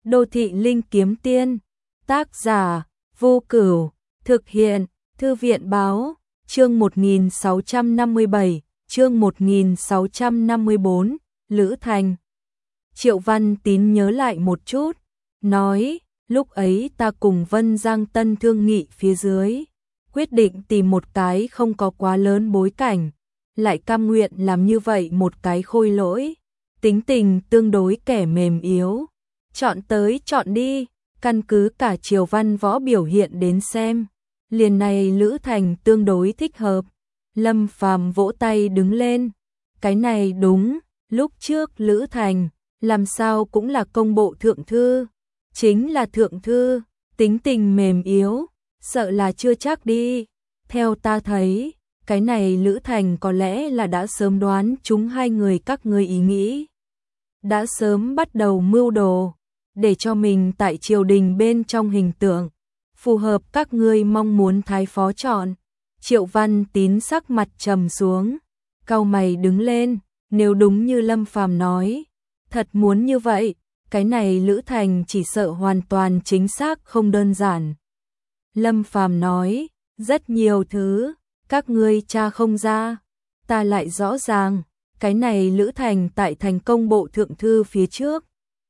Đô thị linh kiếm tiên, tác giả Vô Cửu, thực hiện Thư viện báo, chương 1657, chương 1654, Lữ Thành. Triệu Văn Tín nhớ lại một chút, nói, lúc ấy ta cùng Vân Giang Tân thương nghị phía dưới, quyết định tìm một cái không có quá lớn bối cảnh, lại cam nguyện làm như vậy một cái khôi lỗi, tính tình tương đối kẻ mềm yếu. Chọn tới chọn đi, căn cứ cả Triều Văn Võ biểu hiện đến xem, liền này Lữ Thành tương đối thích hợp. Lâm Phàm vỗ tay đứng lên, cái này đúng, lúc trước Lữ Thành, làm sao cũng là công bộ thượng thư, chính là thượng thư, tính tình mềm yếu, sợ là chưa chắc đi. Theo ta thấy, cái này Lữ Thành có lẽ là đã sớm đoán chúng hai người các ngươi ý nghĩ, đã sớm bắt đầu mưu đồ, để cho mình tại triều đình bên trong hình tượng, phù hợp các ngươi mong muốn thái phó chọn. Triệu Văn Tín sắc mặt trầm xuống, cau mày đứng lên, nếu đúng như Lâm Phàm nói, thật muốn như vậy, cái này Lữ Thành chỉ sợ hoàn toàn chính xác không đơn giản. Lâm Phàm nói, rất nhiều thứ, các ngươi tra không ra, ta lại rõ ràng, cái này Lữ Thành tại thành công bộ thượng thư phía trước,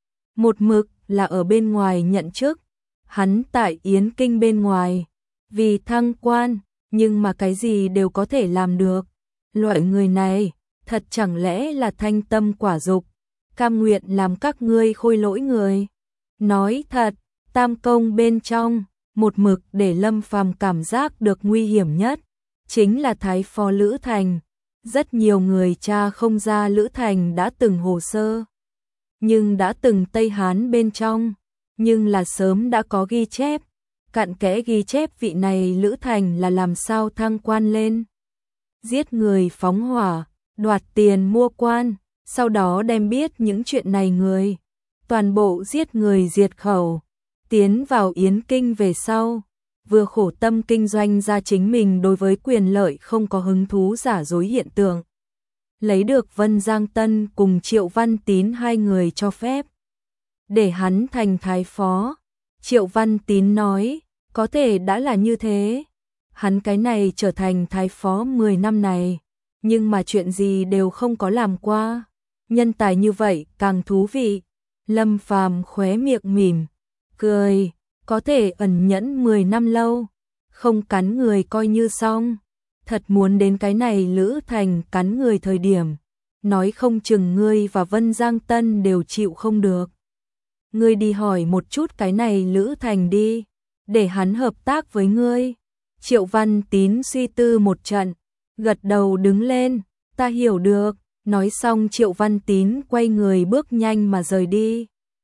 một mực là ở bên ngoài nhận chức, hắn tại Yến Kinh bên ngoài, vì thăng quan, nhưng mà cái gì đều có thể làm được. Loại người này, thật chẳng lẽ là thanh tâm quả dục, cam nguyện làm các ngươi khôi lỗi người. Nói thật, tam công bên trong, một mực để Lâm Phàm cảm giác được nguy hiểm nhất, chính là thái phó Lữ Thành. Rất nhiều người tra không ra Lữ Thành đã từng hồ sơ, nhưng đã từng Tây Hán bên trong, nhưng là sớm đã có ghi chép, cặn kẽ ghi chép vị này Lữ Thành là làm sao thăng quan lên. Giết người phóng hỏa, đoạt tiền mua quan, sau đó đem biết những chuyện này người, toàn bộ giết người diệt khẩu, tiến vào Yến Kinh về sau, vừa khổ tâm kinh doanh ra chính mình đối với quyền lợi không có hứng thú giả dối hiện tượng. Lấy được Vân Giang Tân cùng Triệu Văn Tín hai người cho phép, để hắn thành thái phó. Triệu Văn Tín nói, có thể đã là như thế, hắn cái này trở thành thái phó 10 năm này, nhưng mà chuyện gì đều không có làm qua, nhân tài như vậy càng thú vị. Lâm Phàm khóe miệng mỉm, cười, có thể ẩn nhẫn 10 năm lâu, không cắn người coi như xong. Thật muốn đến cái này Lữ Thành cắn người thời điểm, nói không chừng ngươi và Vân Giang Tân đều chịu không được. Ngươi đi hỏi một chút cái này Lữ Thành đi, để hắn hợp tác với ngươi. Triệu Văn Tín suy tư một trận, gật đầu đứng lên, ta hiểu được. Nói xong Triệu Văn Tín quay người bước nhanh mà rời đi.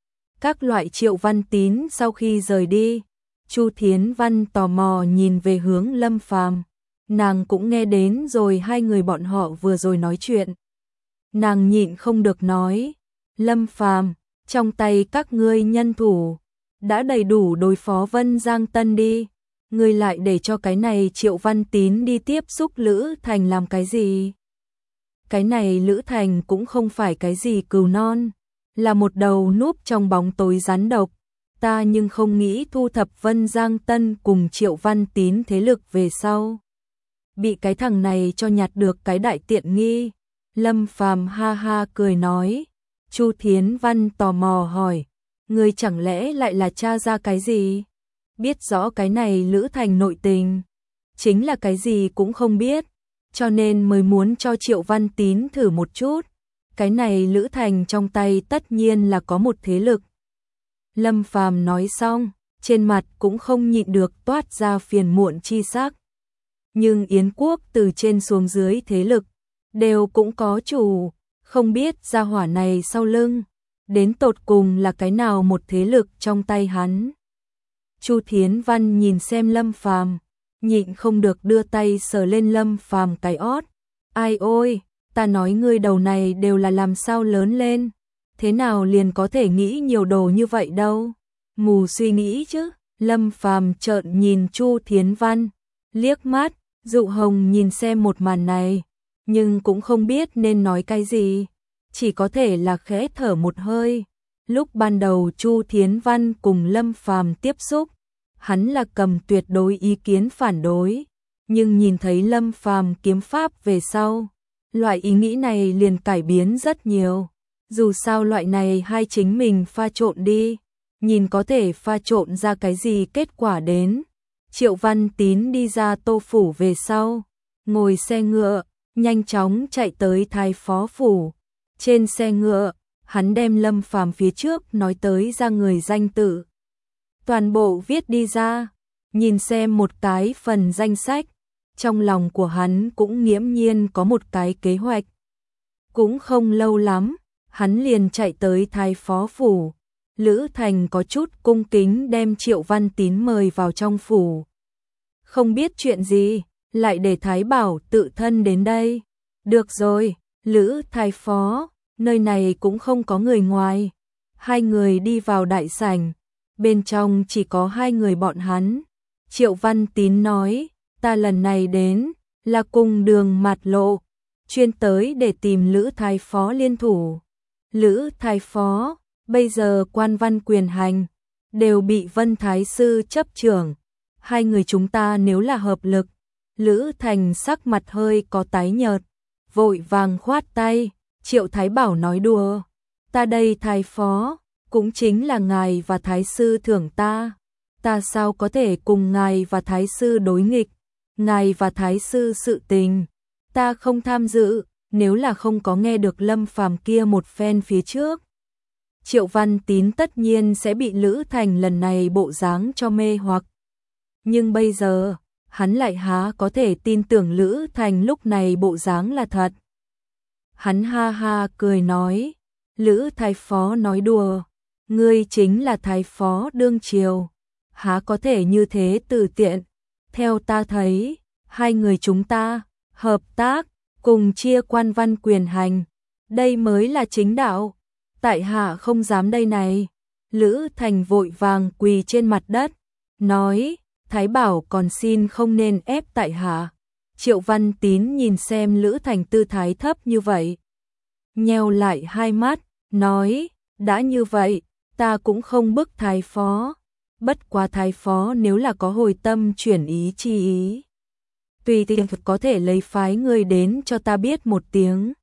Các loại Triệu Văn Tín sau khi rời đi, Chu Thiến Văn tò mò nhìn về hướng Lâm Phàm. Nàng cũng nghe đến rồi hai người bọn họ vừa rồi nói chuyện. Nàng nhịn không được nói, Lâm Phàm, trong tay các ngươi nhân thủ đã đầy đủ đối phó Vân Giang Tân đi, ngươi lại để cho cái này Triệu Văn Tín đi tiếp xúc Lữ Thành làm cái gì? Cái này Lữ Thành cũng không phải cái gì cừu non, là một đầu núp trong bóng tối rắn độc, ta nhưng không nghĩ thu thập Vân Giang Tân cùng Triệu Văn Tín thế lực về sau, bị cái thằng này cho nhặt được cái đại tiện nghi. Lâm Phàm ha ha cười nói. Chu Thiến Văn tò mò hỏi, ngươi chẳng lẽ lại là tra ra cái gì? Biết rõ cái này Lữ Thành nội tình, chính là cái gì cũng không biết, cho nên mới muốn cho Triệu Văn Tín thử một chút. Cái này Lữ Thành trong tay tất nhiên là có một thế lực. Lâm Phàm nói xong, trên mặt cũng không nhịn được toát ra phiền muộn chi sắc. Nhưng Yến quốc từ trên xuống dưới thế lực, đều cũng có chủ, không biết gia hỏa này sau lưng, đến tột cùng là cái nào một thế lực trong tay hắn. Chu Thiến Văn nhìn xem Lâm Phàm, nhịn không được đưa tay sờ lên Lâm Phàm cái ót. Ai ôi, ta nói ngươi đầu này đều là làm sao lớn lên, thế nào liền có thể nghĩ nhiều đồ như vậy đâu, mù suy nghĩ chứ. Lâm Phàm trợn nhìn Chu Thiến Văn, liếc mắt. Dụ Hồng nhìn xem một màn này, nhưng cũng không biết nên nói cái gì, chỉ có thể là khẽ thở một hơi. Lúc ban đầu Chu Thiến Văn cùng Lâm Phàm tiếp xúc, hắn là cầm tuyệt đối ý kiến phản đối, nhưng nhìn thấy Lâm Phàm kiếm pháp về sau, loại ý nghĩ này liền cải biến rất nhiều. Dù sao loại này hai chính mình pha trộn đi, nhìn có thể pha trộn ra cái gì kết quả đến. Triệu Văn Tín đi ra Tô phủ về sau, ngồi xe ngựa, nhanh chóng chạy tới Thái Phó phủ. Trên xe ngựa, hắn đem Lâm Phàm phía trước nói tới ra người danh tự. Toàn bộ viết đi ra, nhìn xem một cái phần danh sách, trong lòng của hắn cũng nghiễm nhiên có một cái kế hoạch. Cũng không lâu lắm, hắn liền chạy tới Thái Phó phủ. Lữ Thành có chút cung kính đem Triệu Văn Tín mời vào trong phủ. Không biết chuyện gì, lại để Thái Bảo tự thân đến đây. Được rồi, Lữ Thái Phó, nơi này cũng không có người ngoài. Hai người đi vào đại sảnh, bên trong chỉ có hai người bọn hắn. Triệu Văn Tín nói, ta lần này đến, là cùng Đường Mạt Lộ, chuyên tới để tìm Lữ Thái Phó liên thủ. Lữ Thái Phó, bây giờ quan văn quyền hành, đều bị Vân Thái Sư chấp trưởng. Hai người chúng ta nếu là hợp lực, Lữ Thành sắc mặt hơi có tái nhợt, vội vàng khoát tay. Triệu Thái Bảo nói đùa, ta đây Thái Phó, cũng chính là ngài và Thái Sư thưởng ta sao có thể cùng ngài và Thái Sư đối nghịch, ngài và Thái Sư sự tình, ta không tham dự, nếu là không có nghe được Lâm Phàm kia một phen phía trước. Triệu Văn Tín tất nhiên sẽ bị Lữ Thành lần này bộ dáng cho mê hoặc. Nhưng bây giờ, hắn lại há có thể tin tưởng Lữ Thành lúc này bộ dáng là thật. Hắn ha ha cười nói, Lữ Thái Phó nói đùa, ngươi chính là Thái Phó đương triều, há có thể như thế từ tiện. Theo ta thấy, hai người chúng ta hợp tác, cùng chia quan văn quyền hành, đây mới là chính đạo. Tại hạ không dám đây này. Lữ Thành vội vàng quỳ trên mặt đất, nói, Thái Bảo còn xin không nên ép tại hạ. Triệu Văn Tín nhìn xem Lữ Thành tư thái thấp như vậy, nheo lại hai mắt, nói, đã như vậy, ta cũng không bức Thái Phó. Bất quá Thái Phó nếu là có hồi tâm chuyển ý chi ý, tùy tiện có thể lấy phái người đến cho ta biết một tiếng.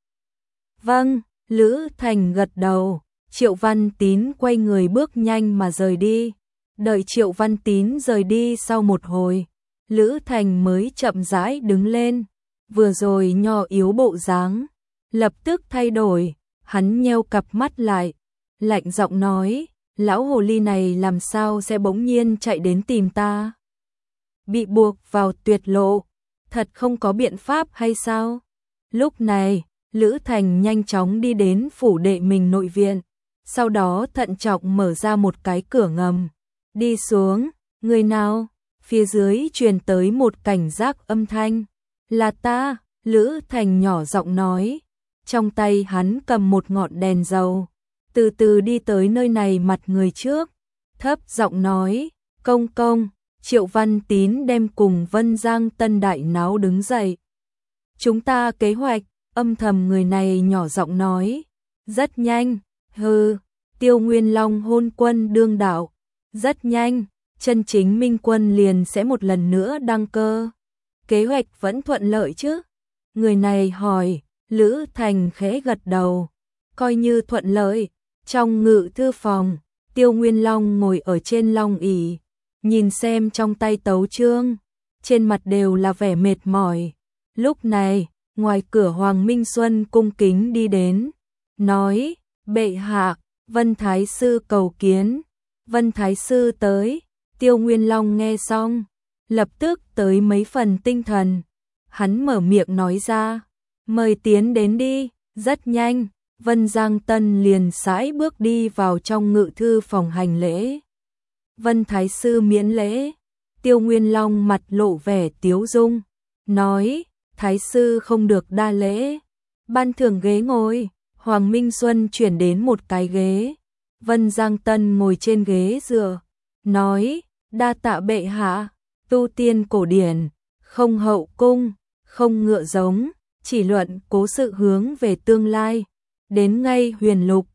Vâng, Lữ Thành gật đầu. Triệu Văn Tín quay người bước nhanh mà rời đi. Đợi Triệu Văn Tín rời đi sau một hồi, Lữ Thành mới chậm rãi đứng lên. Vừa rồi nho yếu bộ dáng, lập tức thay đổi, hắn nheo cặp mắt lại, lạnh giọng nói, lão hồ ly này làm sao sẽ bỗng nhiên chạy đến tìm ta? Bị buộc vào tuyệt lộ, thật không có biện pháp hay sao? Lúc này, Lữ Thành nhanh chóng đi đến phủ đệ mình nội viện, sau đó thận trọng mở ra một cái cửa ngầm. Đi xuống, người nào? Phía dưới truyền tới một cảnh giác âm thanh. Là ta, Lữ Thành nhỏ giọng nói. Trong tay hắn cầm một ngọn đèn dầu, từ từ đi tới nơi này mặt người trước. Thấp giọng nói, công công. Triệu Văn Tín đem cùng Vân Giang Tân Đại náo đứng dậy. Chúng ta kế hoạch, âm thầm người này nhỏ giọng nói. Rất nhanh, hừ, Tiêu Nguyên Long hôn quân đương đạo. Rất nhanh, chân chính minh quân liền sẽ một lần nữa đăng cơ. Kế hoạch vẫn thuận lợi chứ? Người này hỏi. Lữ Thành khẽ gật đầu. Coi như thuận lợi. Trong ngự thư phòng, Tiêu Nguyên Long ngồi ở trên long ỷ, nhìn xem trong tay tấu chương, trên mặt đều là vẻ mệt mỏi. Lúc này, ngoài cửa Hoàng Minh Xuân cung kính đi đến, nói, bệ hạ, Vân Thái Sư cầu kiến. Vân Thái Sư tới. Tiêu Nguyên Long nghe xong, lập tức tới mấy phần tinh thần. Hắn mở miệng nói ra, mời tiến đến đi. Rất nhanh, Vân Giang Tân liền sải bước đi vào trong ngự thư phòng hành lễ. Vân Thái Sư miễn lễ. Tiêu Nguyên Long mặt lộ vẻ tiếu dung, nói, Thái Sư không được đa lễ. Ban thưởng ghế ngồi. Hoàng Minh Xuân chuyển đến một cái ghế. Vân Giang Tân ngồi trên ghế dựa, nói, đa tạ bệ hạ. Tu tiên cổ điển, không hậu cung, không ngựa giống, chỉ luận cố sự hướng về tương lai. Đến ngay huyền lục,